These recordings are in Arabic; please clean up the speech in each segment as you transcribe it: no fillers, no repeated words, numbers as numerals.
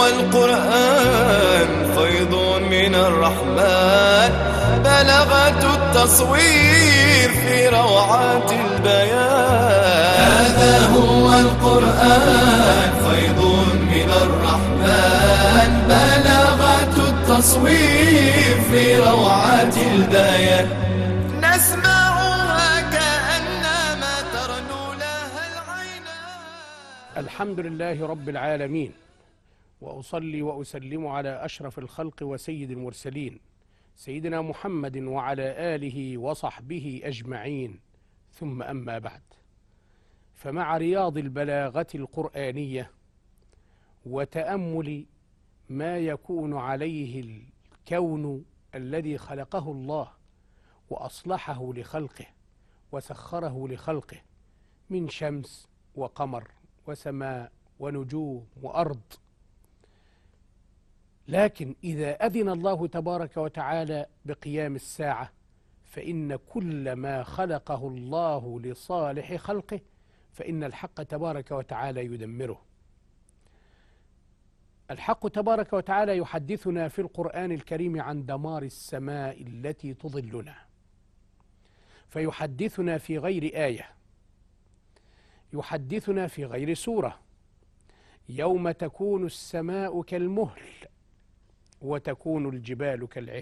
هو القرآن فيض من الرحمن، بلغة التصوير في روعات البيان. هذا هو القرآن فيض من الرحمن، بلغة التصوير في روعات البيان. نسمعها كأنما ترنو لها العينان. الحمد لله رب العالمين، وأصلي وأسلم على أشرف الخلق وسيد المرسلين سيدنا محمد وعلى آله وصحبه أجمعين، ثم أما بعد. فمع رياض البلاغة القرآنية وتأمل ما يكون عليه الكون الذي خلقه الله وأصلحه لخلقه وسخره لخلقه من شمس وقمر وسماء ونجوم وأرض، لكن إذا أذن الله تبارك وتعالى بقيام الساعة فإن كل ما خلقه الله لصالح خلقه فإن الحق تبارك وتعالى يدمره. الحق تبارك وتعالى يحدثنا في القرآن الكريم عن دمار السماء التي تظلنا، فيحدثنا في غير آية، يحدثنا في غير سورة: يوم تكون السماء كالمهل وتكون الجبال كالعهن.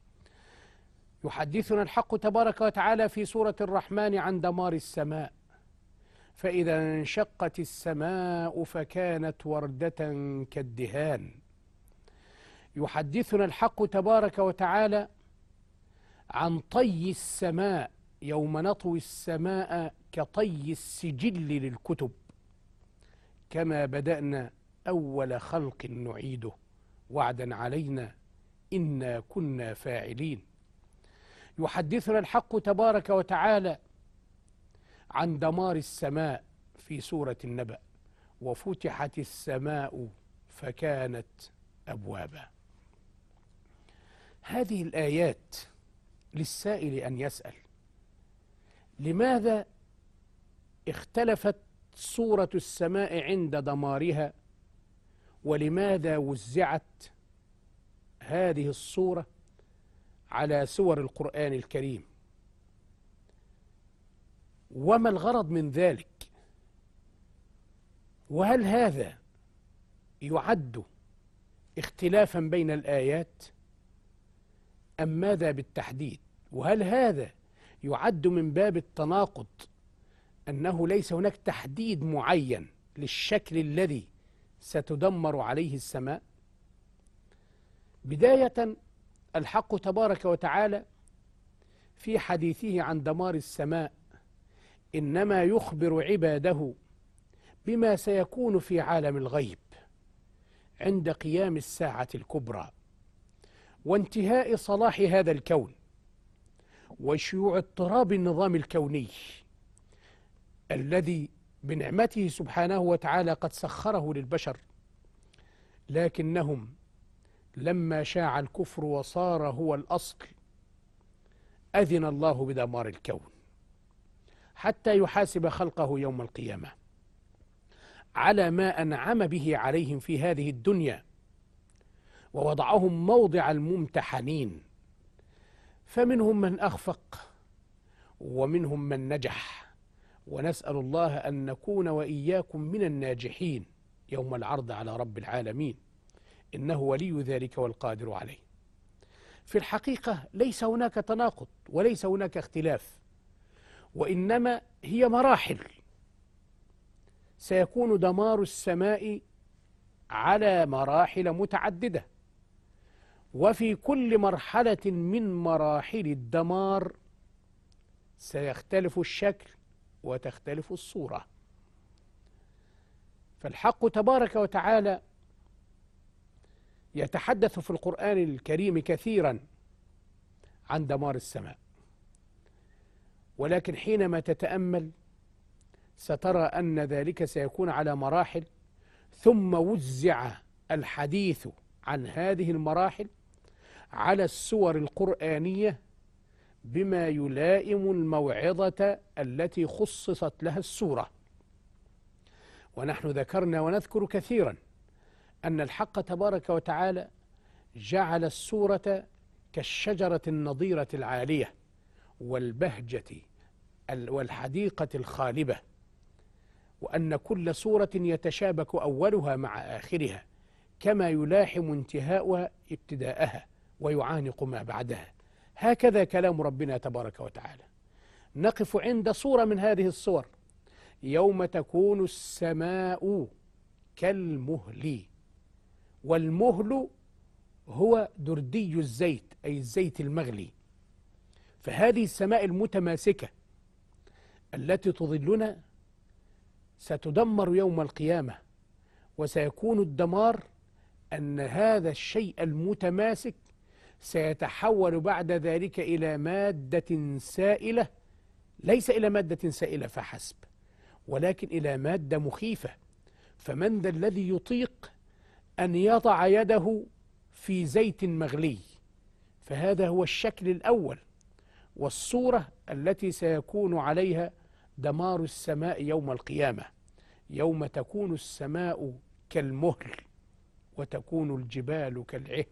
يحدثنا الحق تبارك وتعالى في سورة الرحمن عن دمار السماء: فإذا انشقت السماء فكانت وردة كالدهان. يحدثنا الحق تبارك وتعالى عن طي السماء: يوم نطوي السماء كطي السجل للكتب، كما بدأنا أول خلق نعيده وعدا علينا إنا كنا فاعلين. يحدثنا الحق تبارك وتعالى عن دمار السماء في سورة النبأ: وفتحت السماء فكانت أبوابا. هذه الآيات للسائل أن يسأل: لماذا اختلفت صورة السماء عند دمارها؟ ولماذا وزعت هذه الصورة على سور القرآن الكريم؟ وما الغرض من ذلك؟ وهل هذا يعد اختلافا بين الآيات أم ماذا بالتحديد؟ وهل هذا يعد من باب التناقض، أنه ليس هناك تحديد معين للشكل الذي ستدمر عليه السماء؟ بداية، الحق تبارك وتعالى في حديثه عن دمار السماء إنما يخبر عباده بما سيكون في عالم الغيب عند قيام الساعة الكبرى وانتهاء صلاح هذا الكون وشيوع اضطراب النظام الكوني الذي بنعمته سبحانه وتعالى قد سخره للبشر، لكنهم لما شاع الكفر وصار هو الأصل أذن الله بدمار الكون حتى يحاسب خلقه يوم القيامة على ما أنعم به عليهم في هذه الدنيا ووضعهم موضع الممتحنين، فمنهم من أخفق ومنهم من نجح، ونسأل الله أن نكون وإياكم من الناجحين يوم العرض على رب العالمين، إنه ولي ذلك والقادر عليه. في الحقيقة ليس هناك تناقض وليس هناك اختلاف، وإنما هي مراحل. سيكون دمار السماء على مراحل متعددة، وفي كل مرحلة من مراحل الدمار سيختلف الشكل وتختلف الصورة. فالحق تبارك وتعالى يتحدث في القرآن الكريم كثيرا عن دمار السماء، ولكن حينما تتأمل سترى أن ذلك سيكون على مراحل، ثم وزع الحديث عن هذه المراحل على السور القرآنية بما يلائم الموعظة التي خصصت لها السورة. ونحن ذكرنا ونذكر كثيرا أن الحق تبارك وتعالى جعل السورة كالشجرة النضيرة العالية والبهجة والحديقة الخالبة، وأن كل سورة يتشابك أولها مع آخرها كما يلاحم انتهاؤها ابتداءها ويعانق ما بعدها. هكذا كلام ربنا تبارك وتعالى. نقف عند صورة من هذه الصور: يوم تكون السماء كالمهل. والمهل هو دردي الزيت، أي الزيت المغلي. فهذه السماء المتماسكة التي تظلنا ستدمر يوم القيامة، وسيكون الدمار أن هذا الشيء المتماسك سيتحول بعد ذلك إلى مادة سائلة، ليس إلى مادة سائلة فحسب، ولكن إلى مادة مخيفة. فمن ذا الذي يطيق أن يضع يده في زيت مغلي؟ فهذا هو الشكل الأول والصورة التي سيكون عليها دمار السماء يوم القيامة، يوم تكون السماء كالمهل وتكون الجبال كالعهن.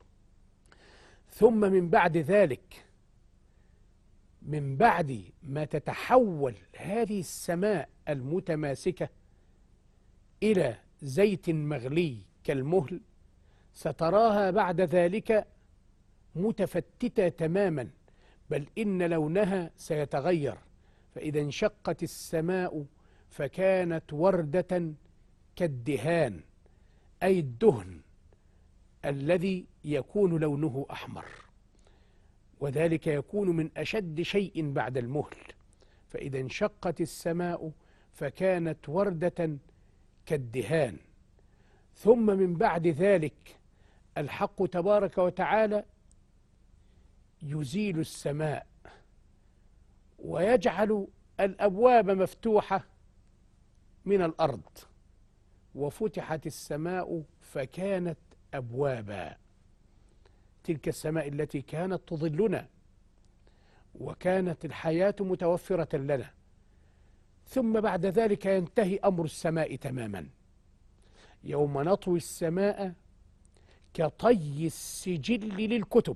ثم من بعد ذلك، من بعد ما تتحول هذه السماء المتماسكة إلى زيت مغلي كالمهل، ستراها بعد ذلك متفتتة تماما، بل إن لونها سيتغير. فإذا انشقت السماء فكانت وردة كالدهان، أي الدهن الذي يكون لونه أحمر، وذلك يكون من أشد شيء بعد المهل. فإذا انشقت السماء فكانت وردة كالدهان. ثم من بعد ذلك الحق تبارك وتعالى يزيل السماء ويجعل الأبواب مفتوحة من الأرض، وفتحت السماء فكانت أبوابا. تلك السماء التي كانت تظلنا وكانت الحياة متوفرة لنا. ثم بعد ذلك ينتهي أمر السماء تماما، يوم نطوي السماء كطي السجل للكتب.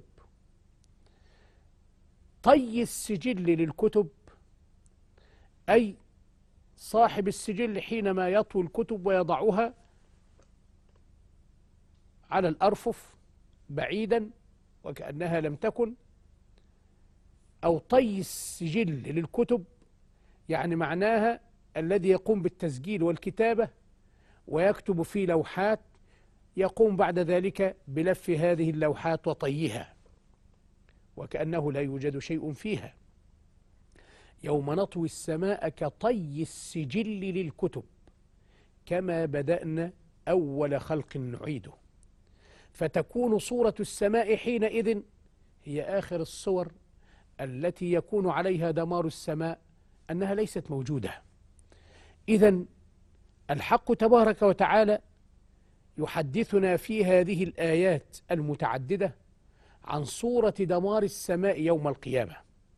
طي السجل للكتب أي صاحب السجل حينما يطوي الكتب ويضعها على الأرفف بعيدا وكأنها لم تكن، أو طي السجل للكتب يعني معناها الذي يقوم بالتسجيل والكتابة ويكتب في لوحات، يقوم بعد ذلك بلف هذه اللوحات وطيها وكأنه لا يوجد شيء فيها. يوم نطوي السماء كطي السجل للكتب كما بدأنا أول خلق نعيده. فتكون صورة السماء حينئذ هي آخر الصور التي يكون عليها دمار السماء، أنها ليست موجودة. إذن الحق تبارك وتعالى يحدثنا في هذه الآيات المتعددة عن صورة دمار السماء يوم القيامة،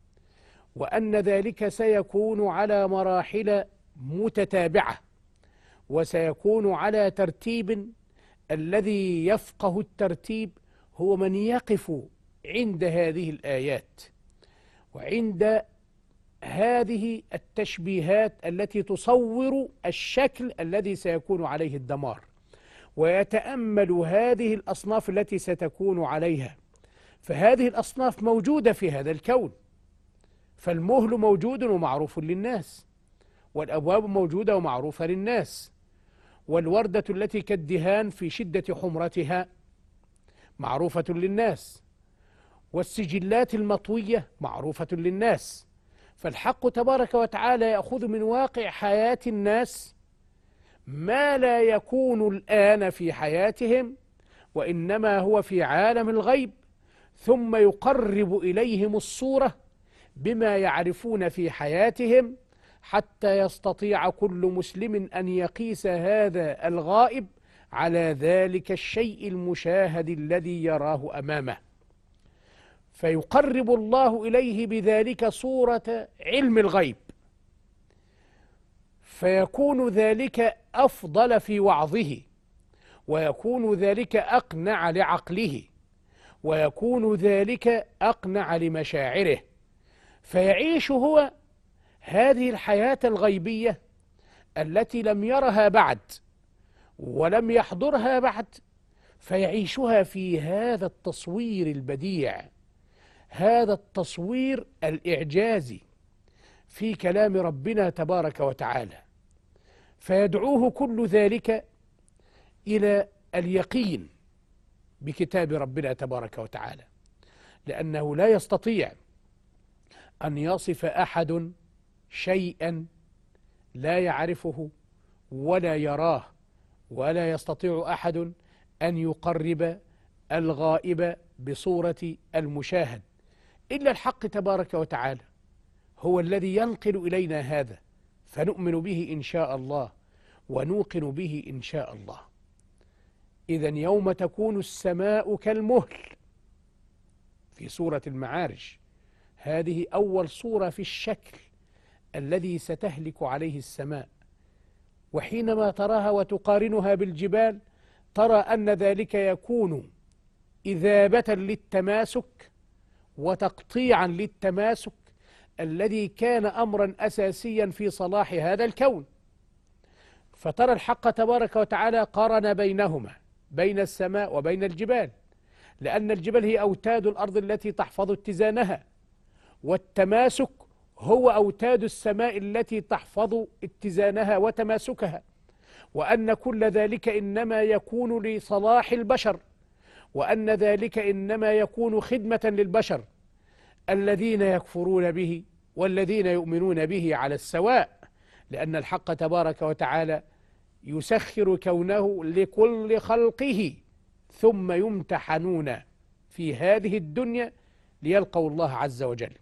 وأن ذلك سيكون على مراحل متتابعة، وسيكون على ترتيب الذي يفقه الترتيب هو من يقف عند هذه الآيات وعند هذه التشبيهات التي تصور الشكل الذي سيكون عليه الدمار، ويتأمل هذه الأصناف التي ستكون عليها. فهذه الأصناف موجودة في هذا الكون، فالمهل موجود ومعروف للناس، والأبواب موجودة ومعروفة للناس، والوردة التي كالدهان في شدة حمرتها معروفة للناس، والسجلات المطوية معروفة للناس. فالحق تبارك وتعالى يأخذ من واقع حياة الناس ما لا يكون الآن في حياتهم، وإنما هو في عالم الغيب، ثم يقرب إليهم الصورة بما يعرفون في حياتهم، حتى يستطيع كل مسلم أن يقيس هذا الغائب على ذلك الشيء المشاهد الذي يراه أمامه. فيقرب الله إليه بذلك صورة علم الغيب، فيكون ذلك أفضل في وعظه ويكون ذلك أقنع لعقله، ويكون ذلك أقنع لمشاعره، فيعيش هو هذه الحياة الغيبية التي لم يرها بعد ولم يحضرها بعد، فيعيشها في هذا التصوير البديع، هذا التصوير الإعجازي في كلام ربنا تبارك وتعالى، فيدعوه كل ذلك إلى اليقين بكتاب ربنا تبارك وتعالى، لأنه لا يستطيع أن يصف أحد شيئا لا يعرفه ولا يراه، ولا يستطيع أحد أن يقرب الغائب بصورة المشاهد إلا الحق تبارك وتعالى، هو الذي ينقل إلينا هذا، فنؤمن به إن شاء الله ونوقن به إن شاء الله. إذن يوم تكون السماء كالمهل في سورة المعارج، هذه أول صورة في الشكل الذي ستهلك عليه السماء، وحينما تراها وتقارنها بالجبال ترى أن ذلك يكون إذابة للتماسك وتقطيعا للتماسك الذي كان أمرا أساسيا في صلاح هذا الكون. فترى الحق تبارك وتعالى قارن بينهما، بين السماء وبين الجبال، لأن الجبال هي أوتاد الأرض التي تحفظ اتزانها، والتماسك هو أوتاد السماء التي تحفظ اتزانها وتماسكها، وأن كل ذلك إنما يكون لصلاح البشر، وأن ذلك إنما يكون خدمة للبشر الذين يكفرون به والذين يؤمنون به على السواء، لأن الحق تبارك وتعالى يسخر كونه لكل خلقه ثم يمتحنون في هذه الدنيا ليلقوا الله عز وجل.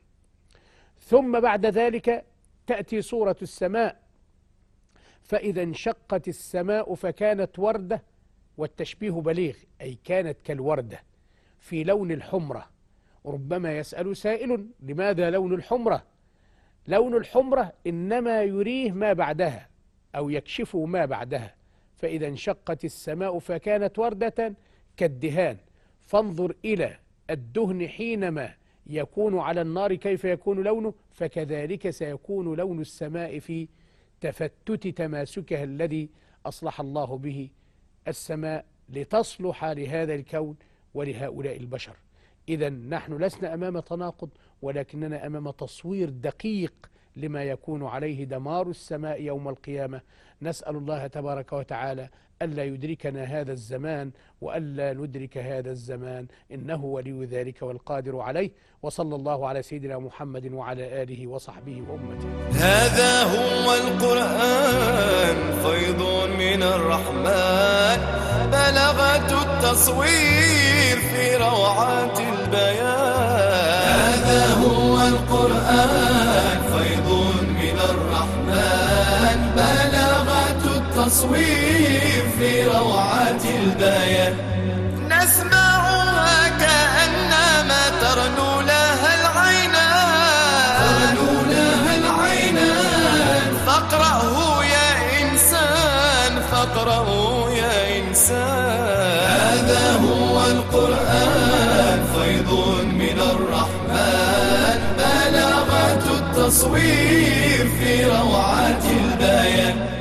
ثم بعد ذلك تأتي سورة السماء، فإذا انشقت السماء فكانت وردة، والتشبيه بليغ، أي كانت كالوردة في لون الحمرة. ربما يسأل سائل لماذا لون الحمرة؟ لون الحمرة إنما يريه ما بعدها أو يكشف ما بعدها، فإذا انشقت السماء فكانت وردة كالدهان، فانظر إلى الدهن حينما يكون على النار كيف يكون لونه، فكذلك سيكون لون السماء في تفتت تماسكها الذي أصلح الله به السماء لتصلح لهذا الكون ولهؤلاء البشر. إذا نحن لسنا أمام تناقض، ولكننا أمام تصوير دقيق لما يكون عليه دمار السماء يوم القيامة. نسأل الله تبارك وتعالى ألا يدركنا هذا الزمان وألا ندرك هذا الزمان، إنه ولي ذلك والقادر عليه. وصلى الله على سيدنا محمد وعلى آله وصحبه وأمته. هذا هو القرآن فيض من الرحمن، بلغة التصوير في روعات البيان. هذا هو القرآن فيض من الرحمن، بلغة التصوير في روعات البيان. نسمعها كأنما ترنو لها العينان، فاقرأه يا إنسان، فاقرأه يا إنسان. هذا هو القرآن فيض من الرحمن، بلغة التصوير في روعات البيان.